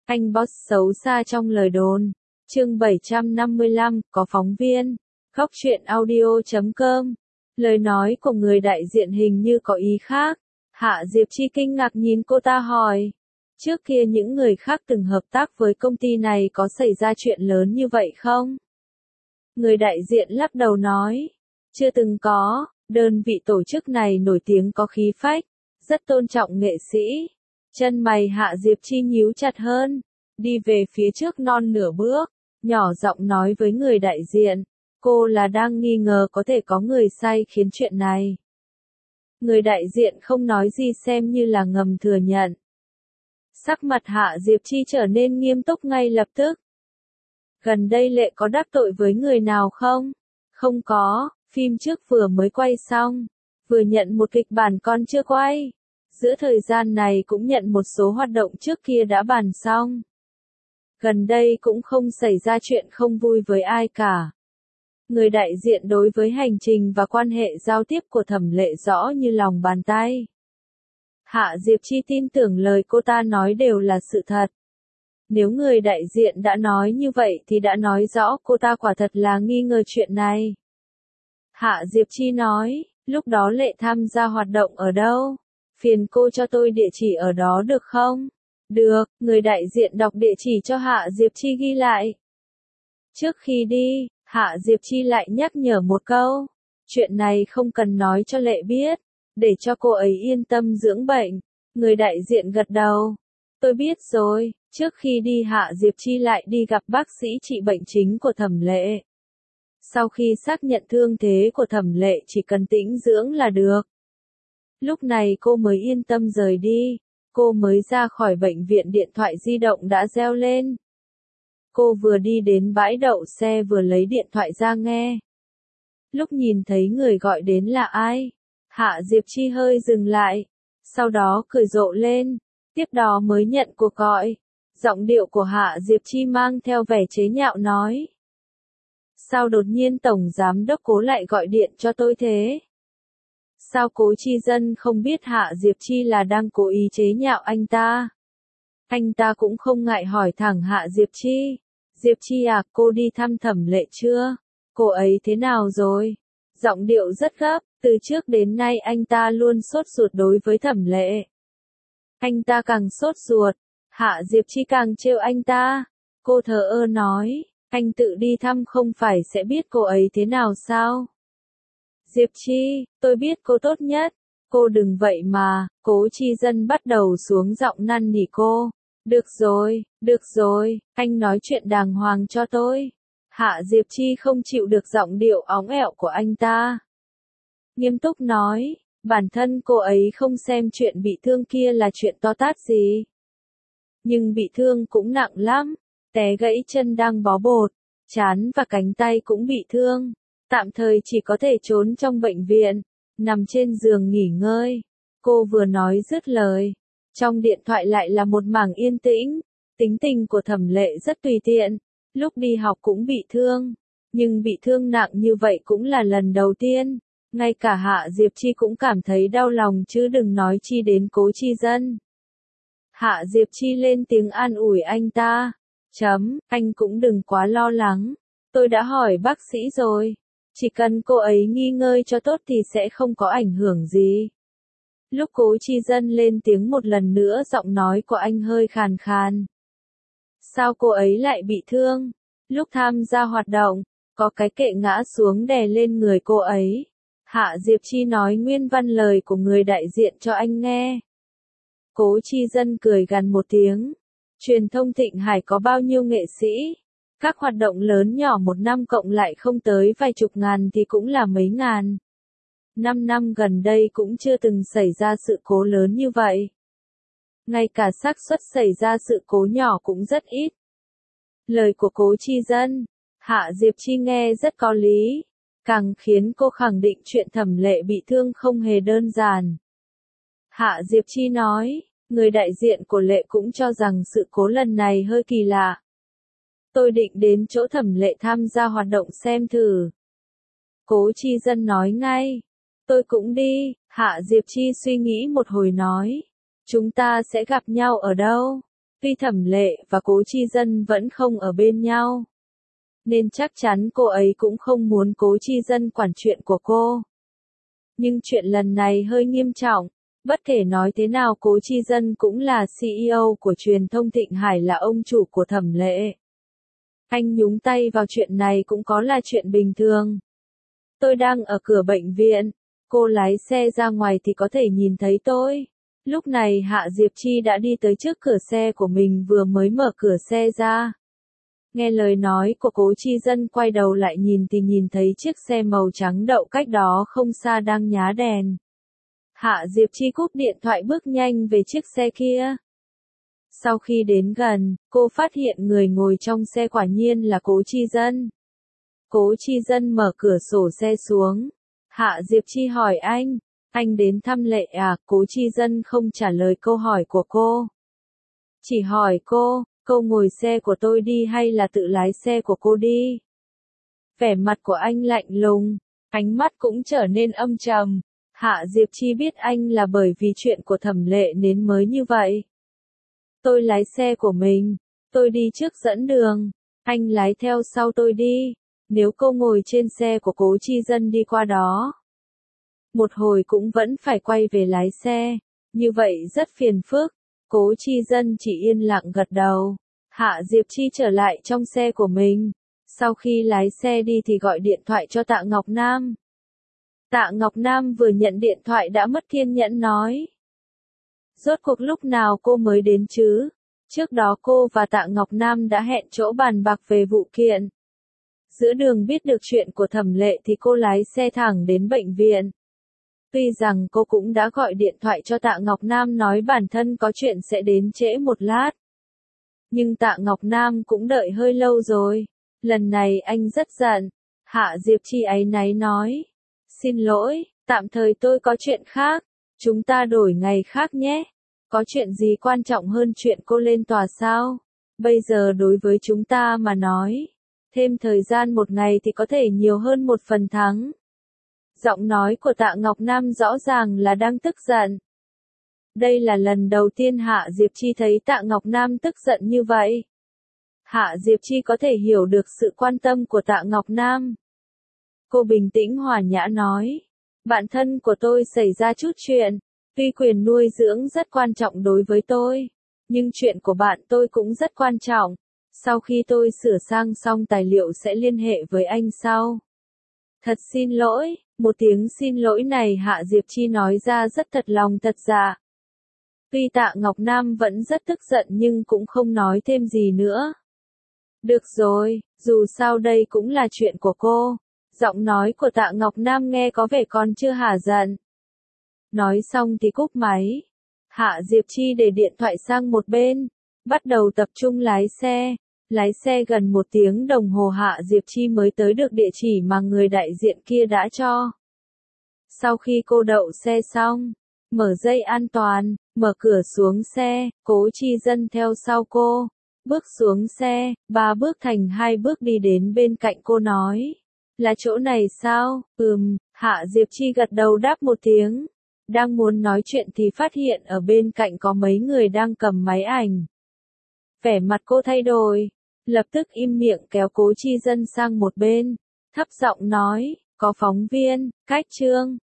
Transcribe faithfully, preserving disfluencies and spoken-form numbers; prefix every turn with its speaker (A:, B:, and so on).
A: Anh boss xấu xa trong lời đồn. Chương bảy trăm năm mươi lăm, có phóng viên. Góc truyện audio chấm com. Lời nói của người đại diện hình như có ý khác. Hạ Diệp Chi kinh ngạc nhìn cô ta hỏi. Trước kia những người khác từng hợp tác với công ty này có xảy ra chuyện lớn như vậy không? Người đại diện lắc đầu nói. Chưa từng có, đơn vị tổ chức này nổi tiếng có khí phách, rất tôn trọng nghệ sĩ. Chân mày Hạ Diệp Chi nhíu chặt hơn, đi về phía trước non nửa bước, nhỏ giọng nói với người đại diện, cô là đang nghi ngờ có thể có người sai khiến chuyện này. Người đại diện không nói gì xem như là ngầm thừa nhận. Sắc mặt Hạ Diệp Chi trở nên nghiêm túc ngay lập tức. Gần đây Lệ có đắc tội với người nào không? Không có, phim trước vừa mới quay xong, vừa nhận một kịch bản còn chưa quay. Giữa thời gian này cũng nhận một số hoạt động trước kia đã bàn xong. Gần đây cũng không xảy ra chuyện không vui với ai cả. Người đại diện đối với hành trình và quan hệ giao tiếp của Thẩm Lệ rõ như lòng bàn tay. Hạ Diệp Chi tin tưởng lời cô ta nói đều là sự thật. Nếu người đại diện đã nói như vậy thì đã nói rõ cô ta quả thật là nghi ngờ chuyện này. Hạ Diệp Chi nói, lúc đó Lệ tham gia hoạt động ở đâu? Phiền cô cho tôi địa chỉ ở đó được không? Được, người đại diện đọc địa chỉ cho Hạ Diệp Chi ghi lại. Trước khi đi, Hạ Diệp Chi lại nhắc nhở một câu. Chuyện này không cần nói cho Lệ biết, để cho cô ấy yên tâm dưỡng bệnh. Người đại diện gật đầu. Tôi biết rồi, trước khi đi Hạ Diệp Chi lại đi gặp bác sĩ trị bệnh chính của Thẩm Lệ. Sau khi xác nhận thương thế của Thẩm Lệ chỉ cần tĩnh dưỡng là được. Lúc này cô mới yên tâm rời đi, cô mới ra khỏi bệnh viện điện thoại di động đã reo lên. Cô vừa đi đến bãi đậu xe vừa lấy điện thoại ra nghe. Lúc nhìn thấy người gọi đến là ai, Hạ Diệp Chi hơi dừng lại, sau đó cười rộ lên, tiếp đó mới nhận cuộc gọi. Giọng điệu của Hạ Diệp Chi mang theo vẻ chế nhạo nói. Sao đột nhiên Tổng Giám Đốc Cố lại gọi điện cho tôi thế? Sao Cố Chi Dân không biết Hạ Diệp Chi là đang cố ý chế nhạo anh ta? Anh ta cũng không ngại hỏi thẳng Hạ Diệp Chi. Diệp Chi à, cô đi thăm Thẩm Lệ chưa? Cô ấy thế nào rồi? Giọng điệu rất gấp, từ trước đến nay anh ta luôn sốt ruột đối với Thẩm Lệ. Anh ta càng sốt ruột, Hạ Diệp Chi càng trêu anh ta. Cô thờ ơ nói, anh tự đi thăm không phải sẽ biết cô ấy thế nào sao? Diệp Chi, tôi biết cô tốt nhất, cô đừng vậy mà. Cố Chi Dân bắt đầu xuống giọng năn nỉ cô. Được rồi, được rồi, anh nói chuyện đàng hoàng cho tôi. Hạ Diệp Chi không chịu được giọng điệu óng ẹo của anh ta. Nghiêm túc nói, bản thân cô ấy không xem chuyện bị thương kia là chuyện to tát gì. Nhưng bị thương cũng nặng lắm, té gãy chân đang bó bột, trán và cánh tay cũng bị thương. Tạm thời chỉ có thể trốn trong bệnh viện, nằm trên giường nghỉ ngơi. Cô vừa nói dứt lời, trong điện thoại lại là một mảng yên tĩnh. Tính tình của Thẩm Lệ rất tùy tiện, lúc đi học cũng bị thương, nhưng bị thương nặng như vậy cũng là lần đầu tiên. Ngay cả Hạ Diệp Chi cũng cảm thấy đau lòng chứ đừng nói chi đến Cố Chi Dân. Hạ Diệp Chi lên tiếng an ủi anh ta. Chấm, anh cũng đừng quá lo lắng. Tôi đã hỏi bác sĩ rồi. Chỉ cần cô ấy nghi ngơi cho tốt thì sẽ không có ảnh hưởng gì. Lúc Cố Chi Dân lên tiếng một lần nữa giọng nói của anh hơi khàn khàn. Sao cô ấy lại bị thương? Lúc tham gia hoạt động, có cái kệ ngã xuống đè lên người cô ấy. Hạ Diệp Chi nói nguyên văn lời của người đại diện cho anh nghe. Cố Chi Dân cười gằn một tiếng. Truyền thông Thịnh Hải có bao nhiêu nghệ sĩ? Các hoạt động lớn nhỏ một năm cộng lại không tới vài chục ngàn thì cũng là mấy ngàn. Năm năm gần đây cũng chưa từng xảy ra sự cố lớn như vậy. Ngay cả xác suất xảy ra sự cố nhỏ cũng rất ít. Lời của Cố Chi Dân, Hạ Diệp Chi nghe rất có lý, càng khiến cô khẳng định chuyện Thẩm Lệ bị thương không hề đơn giản. Hạ Diệp Chi nói, người đại diện của Lệ cũng cho rằng sự cố lần này hơi kỳ lạ. Tôi định đến chỗ Thẩm Lệ tham gia hoạt động xem thử. Cố Chi Dân nói ngay. Tôi cũng đi. Hạ Diệp Chi suy nghĩ một hồi nói. Chúng ta sẽ gặp nhau ở đâu? Tuy Thẩm Lệ và Cố Chi Dân vẫn không ở bên nhau, nên chắc chắn cô ấy cũng không muốn Cố Chi Dân quản chuyện của cô. Nhưng chuyện lần này hơi nghiêm trọng, bất kể nói thế nào Cố Chi Dân cũng là xê e ô của truyền thông Thịnh Hải, là ông chủ của Thẩm Lệ. Anh nhúng tay vào chuyện này cũng có là chuyện bình thường. Tôi đang ở cửa bệnh viện, cô lái xe ra ngoài thì có thể nhìn thấy tôi. Lúc này Hạ Diệp Chi đã đi tới trước cửa xe của mình, vừa mới mở cửa xe ra. Nghe lời nói của Cố Chi Dân, quay đầu lại nhìn thì nhìn thấy chiếc xe màu trắng đậu cách đó không xa đang nhá đèn. Hạ Diệp Chi cúp điện thoại bước nhanh về chiếc xe kia. Sau khi đến gần, cô phát hiện người ngồi trong xe quả nhiên là Cố Chi Dân. Cố Chi Dân mở cửa sổ xe xuống. Hạ Diệp Chi hỏi anh, anh đến thăm Lệ à? Cố Chi Dân không trả lời câu hỏi của cô. Chỉ hỏi cô, cô ngồi xe của tôi đi hay là tự lái xe của cô đi? Vẻ mặt của anh lạnh lùng, ánh mắt cũng trở nên âm trầm. Hạ Diệp Chi biết anh là bởi vì chuyện của Thẩm Lệ nên mới như vậy. Tôi lái xe của mình, tôi đi trước dẫn đường, anh lái theo sau tôi đi. Nếu cô ngồi trên xe của Cố Chi Dân đi qua đó, một hồi cũng vẫn phải quay về lái xe, như vậy rất phiền phức. Cố Chi Dân chỉ yên lặng gật đầu. Hạ Diệp Chi trở lại trong xe của mình. Sau khi lái xe đi thì gọi điện thoại cho Tạ Ngọc Nam. Tạ Ngọc Nam vừa nhận điện thoại đã mất kiên nhẫn nói. Rốt cuộc lúc nào cô mới đến chứ? Trước đó cô và Tạ Ngọc Nam đã hẹn chỗ bàn bạc về vụ kiện. Giữa đường biết được chuyện của Thẩm Lệ thì cô lái xe thẳng đến bệnh viện. Tuy rằng cô cũng đã gọi điện thoại cho Tạ Ngọc Nam nói bản thân có chuyện sẽ đến trễ một lát. Nhưng Tạ Ngọc Nam cũng đợi hơi lâu rồi. Lần này anh rất giận. Hạ Diệp Chi áy náy nói. Xin lỗi, tạm thời tôi có chuyện khác. Chúng ta đổi ngày khác nhé. Có chuyện gì quan trọng hơn chuyện cô lên tòa sao? Bây giờ đối với chúng ta mà nói, thêm thời gian một ngày thì có thể nhiều hơn một phần thắng. Giọng nói của Tạ Ngọc Nam rõ ràng là đang tức giận. Đây là lần đầu tiên Hạ Diệp Chi thấy Tạ Ngọc Nam tức giận như vậy. Hạ Diệp Chi có thể hiểu được sự quan tâm của Tạ Ngọc Nam. Cô bình tĩnh hòa nhã nói. Bạn thân của tôi xảy ra chút chuyện. Tuy quyền nuôi dưỡng rất quan trọng đối với tôi, nhưng chuyện của bạn tôi cũng rất quan trọng. Sau khi tôi sửa sang xong tài liệu sẽ liên hệ với anh sau. Thật xin lỗi, một tiếng xin lỗi này Hạ Diệp Chi nói ra rất thật lòng thật dạ. Tuy Tạ Ngọc Nam vẫn rất tức giận nhưng cũng không nói thêm gì nữa. Được rồi, dù sao đây cũng là chuyện của cô. Giọng nói của Tạ Ngọc Nam nghe có vẻ còn chưa hả giận. Nói xong thì cúp máy. Hạ Diệp Chi để điện thoại sang một bên, bắt đầu tập trung lái xe. Lái xe gần một tiếng đồng hồ Hạ Diệp Chi mới tới được địa chỉ mà người đại diện kia đã cho. Sau khi cô đậu xe xong, mở dây an toàn, mở cửa xuống xe, Cố Chi Dân theo sau cô. Bước xuống xe, ba bước thành hai bước đi đến bên cạnh cô nói. Là chỗ này sao? Ừm, Hạ Diệp Chi gật đầu đáp một tiếng. Đang muốn nói chuyện thì phát hiện ở bên cạnh có mấy người đang cầm máy ảnh. Vẻ mặt cô thay đổi, lập tức im miệng kéo Cố Chi Dân sang một bên, thấp giọng nói, có phóng viên, cách trương.